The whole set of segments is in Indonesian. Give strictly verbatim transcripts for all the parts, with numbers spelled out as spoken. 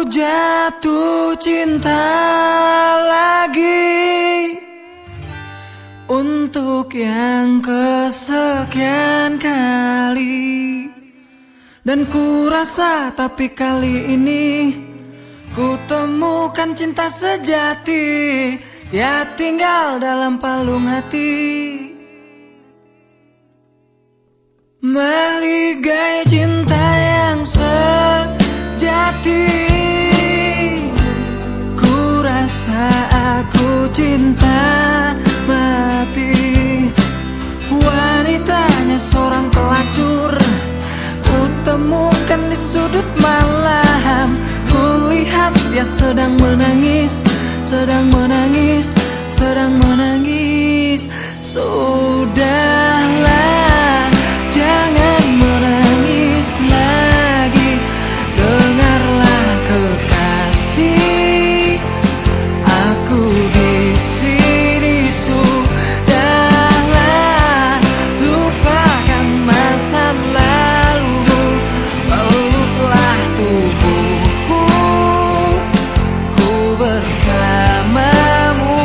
jatuh cinta lagi untuk yang kesekian kali. Dan ku rasa tapi kali ini ku temukan cinta sejati, ya tinggal dalam palung hati. Meligai cinta yang sejati, ku rasa aku cinta mati. Wanitanya seorang pelacur, ku temukan di sudut malam. Ku lihat dia sedang menangis, sedang menangis, sedang menangis. Sudahlah, jangan menangis lagi. Dengarlah kekasih, aku di sini. Sudahlah, lupakan masa lalu, peluklah tubuhku, ku bersamamu.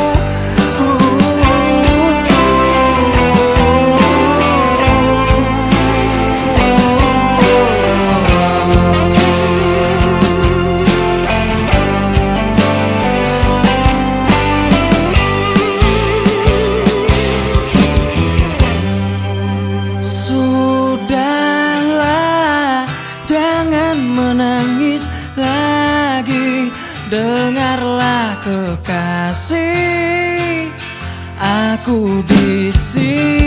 Sudahlah, jangan menangis lagi. Dengarlah kekasih, aku di sini.